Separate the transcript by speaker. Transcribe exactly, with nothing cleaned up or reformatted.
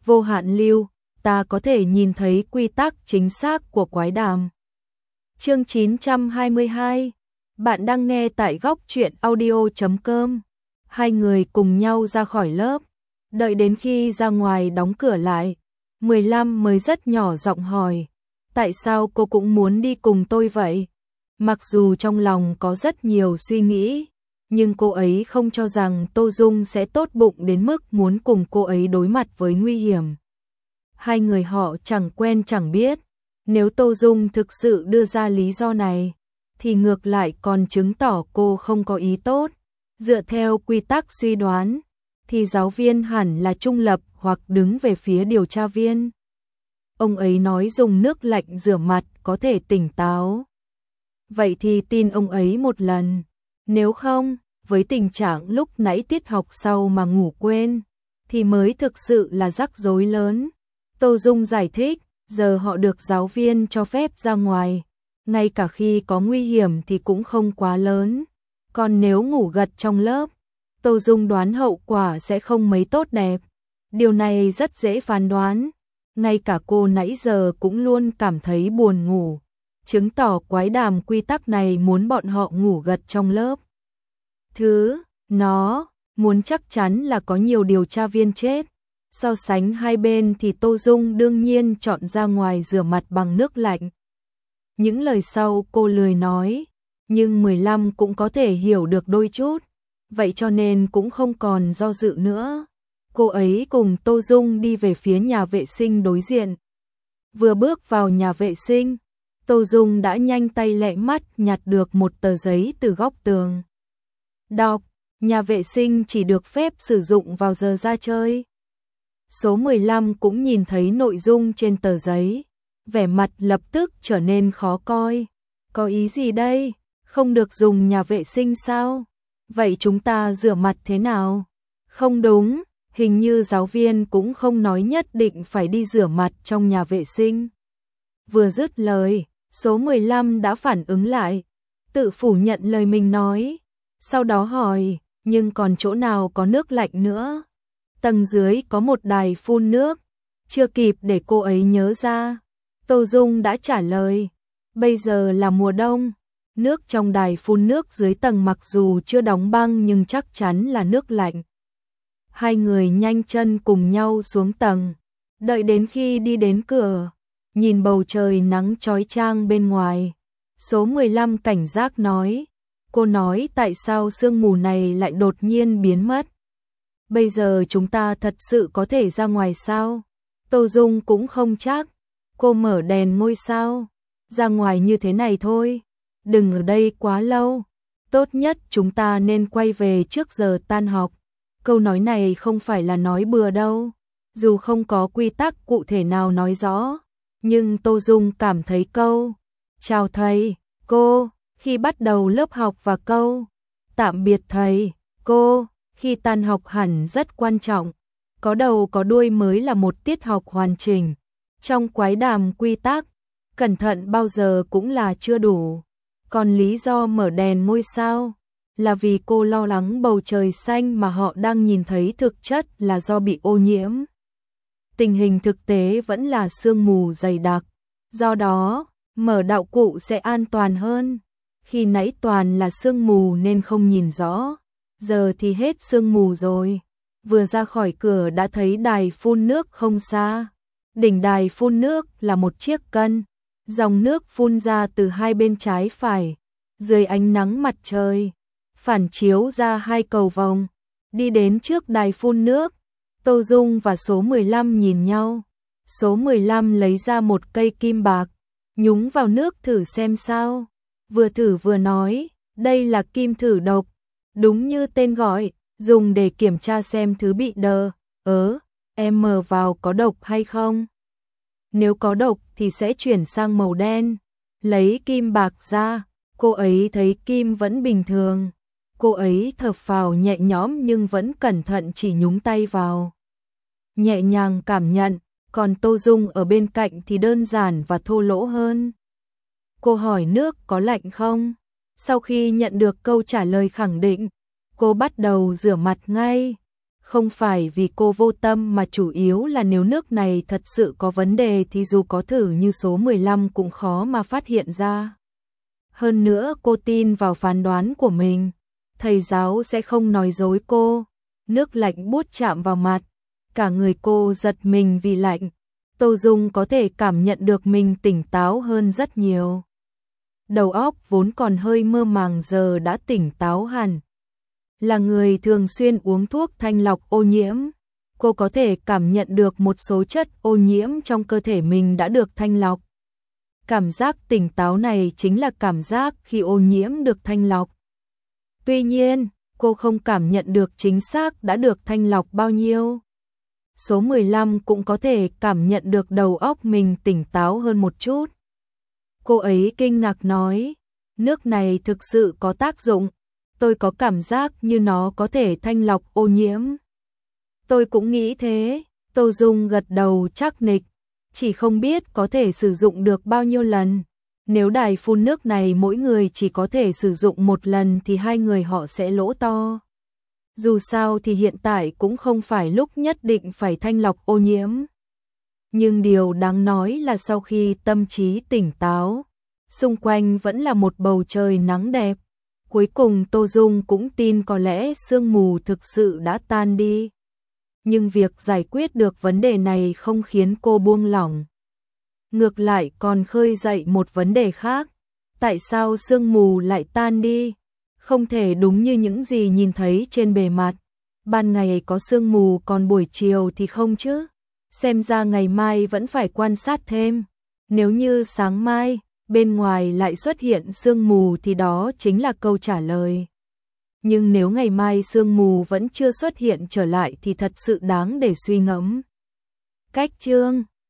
Speaker 1: vô hạn lưu, ta có thể nhìn thấy quy tắc chính xác của quái đàm. Chương chín trăm hai mươi hai. Bạn đang nghe tại góc truyện audio chấm com. Hai người cùng nhau ra khỏi lớp, đợi đến khi ra ngoài đóng cửa lại, mười lăm mới rất nhỏ giọng hỏi, tại sao cô cũng muốn đi cùng tôi vậy? Mặc dù trong lòng có rất nhiều suy nghĩ, nhưng cô ấy không cho rằng Tô Dung sẽ tốt bụng đến mức muốn cùng cô ấy đối mặt với nguy hiểm. Hai người họ chẳng quen chẳng biết, nếu Tô Dung thực sự đưa ra lý do này, thì ngược lại còn chứng tỏ cô không có ý tốt. Dựa theo quy tắc suy đoán, thì giáo viên hẳn là trung lập hoặc đứng về phía điều tra viên. Ông ấy nói dùng nước lạnh rửa mặt có thể tỉnh táo. Vậy thì tin ông ấy một lần. Nếu không, với tình trạng lúc nãy tiết học sau mà ngủ quên, thì mới thực sự là rắc rối lớn. Tô Dung giải thích, giờ họ được giáo viên cho phép ra ngoài, ngay cả khi có nguy hiểm thì cũng không quá lớn. Còn nếu ngủ gật trong lớp, Tô Dung đoán hậu quả sẽ không mấy tốt đẹp. Điều này rất dễ phán đoán. Ngay cả cô nãy giờ cũng luôn cảm thấy buồn ngủ, chứng tỏ quái đàm quy tắc này muốn bọn họ ngủ gật trong lớp. Thứ, nó, muốn chắc chắn là có nhiều điều tra viên chết. So sánh hai bên thì Tô Dung đương nhiên chọn ra ngoài rửa mặt bằng nước lạnh. Những lời sau cô lười nói, nhưng mười lăm cũng có thể hiểu được đôi chút, vậy cho nên cũng không còn do dự nữa. Cô ấy cùng Tô Dung đi về phía nhà vệ sinh đối diện. Vừa bước vào nhà vệ sinh, Tô Dung đã nhanh tay lẹ mắt nhặt được một tờ giấy từ góc tường. Đọc, nhà vệ sinh chỉ được phép sử dụng vào giờ ra chơi. Số mười lăm cũng nhìn thấy nội dung trên tờ giấy, vẻ mặt lập tức trở nên khó coi. Có ý gì đây? Không được dùng nhà vệ sinh sao? Vậy chúng ta rửa mặt thế nào? Không đúng, hình như giáo viên cũng không nói nhất định phải đi rửa mặt trong nhà vệ sinh. Vừa dứt lời, số mười lăm đã phản ứng lại, tự phủ nhận lời mình nói. Sau đó hỏi, nhưng còn chỗ nào có nước lạnh nữa? Tầng dưới có một đài phun nước. Chưa kịp để cô ấy nhớ ra, Tô Dung đã trả lời, bây giờ là mùa đông, nước trong đài phun nước dưới tầng mặc dù chưa đóng băng nhưng chắc chắn là nước lạnh. Hai người nhanh chân cùng nhau xuống tầng, đợi đến khi đi đến cửa, nhìn bầu trời nắng chói chang bên ngoài, số mười lăm cảnh giác nói, cô nói tại sao sương mù này lại đột nhiên biến mất? Bây giờ chúng ta thật sự có thể ra ngoài sao? Tô Dung cũng không chắc. Cô mở đèn ngôi sao, ra ngoài như thế này thôi, đừng ở đây quá lâu. Tốt nhất chúng ta nên quay về trước giờ tan học. Câu nói này không phải là nói bừa đâu, dù không có quy tắc cụ thể nào nói rõ, nhưng Tô Dung cảm thấy câu chào thầy, cô, khi bắt đầu lớp học và câu tạm biệt thầy, cô, khi tan học hẳn rất quan trọng. Có đầu có đuôi mới là một tiết học hoàn chỉnh. Trong quái đàm quy tắc, cẩn thận bao giờ cũng là chưa đủ. Còn lý do mở đèn ngôi sao là vì cô lo lắng bầu trời xanh mà họ đang nhìn thấy thực chất là do bị ô nhiễm. Tình hình thực tế vẫn là sương mù dày đặc, do đó mở đạo cụ sẽ an toàn hơn. Khi nãy toàn là sương mù nên không nhìn rõ, giờ thì hết sương mù rồi. Vừa ra khỏi cửa đã thấy đài phun nước không xa. Đỉnh đài phun nước là một chiếc cân, dòng nước phun ra từ hai bên trái phải, dưới ánh nắng mặt trời, phản chiếu ra hai cầu vồng. Đi đến trước đài phun nước, Tô Dung và số mười lăm nhìn nhau. Số mười lăm lấy ra một cây kim bạc, nhúng vào nước thử xem sao. Vừa thử vừa nói, đây là kim thử độc, đúng như tên gọi, dùng để kiểm tra xem thứ bị đờ, ớ, em mờ vào có độc hay không. Nếu có độc thì sẽ chuyển sang màu đen. Lấy kim bạc ra, cô ấy thấy kim vẫn bình thường. Cô ấy thở phào nhẹ nhõm nhưng vẫn cẩn thận chỉ nhúng tay vào. Nhẹ nhàng cảm nhận, còn Tô Dung ở bên cạnh thì đơn giản và thô lỗ hơn. Cô hỏi nước có lạnh không? Sau khi nhận được câu trả lời khẳng định, cô bắt đầu rửa mặt ngay. Không phải vì cô vô tâm mà chủ yếu là nếu nước này thật sự có vấn đề thì dù có thử như số mười lăm cũng khó mà phát hiện ra. Hơn nữa cô tin vào phán đoán của mình, thầy giáo sẽ không nói dối cô. Nước lạnh buốt chạm vào mặt, cả người cô giật mình vì lạnh. Tô Dung có thể cảm nhận được mình tỉnh táo hơn rất nhiều. Đầu óc vốn còn hơi mơ màng giờ đã tỉnh táo hẳn. Là người thường xuyên uống thuốc thanh lọc ô nhiễm, cô có thể cảm nhận được một số chất ô nhiễm trong cơ thể mình đã được thanh lọc. Cảm giác tỉnh táo này chính là cảm giác khi ô nhiễm được thanh lọc. Tuy nhiên, cô không cảm nhận được chính xác đã được thanh lọc bao nhiêu. Số mười lăm cũng có thể cảm nhận được đầu óc mình tỉnh táo hơn một chút. Cô ấy kinh ngạc nói, nước này thực sự có tác dụng, tôi có cảm giác như nó có thể thanh lọc ô nhiễm. Tôi cũng nghĩ thế, Tô Dung gật đầu chắc nịch, chỉ không biết có thể sử dụng được bao nhiêu lần. Nếu đài phun nước này mỗi người chỉ có thể sử dụng một lần thì hai người họ sẽ lỗ to. Dù sao thì hiện tại cũng không phải lúc nhất định phải thanh lọc ô nhiễm. Nhưng điều đáng nói là sau khi tâm trí tỉnh táo, xung quanh vẫn là một bầu trời nắng đẹp. Cuối cùng Tô Dung cũng tin có lẽ sương mù thực sự đã tan đi. Nhưng việc giải quyết được vấn đề này không khiến cô buông lỏng. Ngược lại còn khơi dậy một vấn đề khác. Tại sao sương mù lại tan đi? Không thể đúng như những gì nhìn thấy trên bề mặt. Ban ngày có sương mù còn buổi chiều thì không chứ? Xem ra ngày mai vẫn phải quan sát thêm. Nếu như sáng mai, bên ngoài lại xuất hiện sương mù thì đó chính là câu trả lời. Nhưng nếu ngày mai sương mù vẫn chưa xuất hiện trở lại thì thật sự đáng để suy ngẫm. Cách chương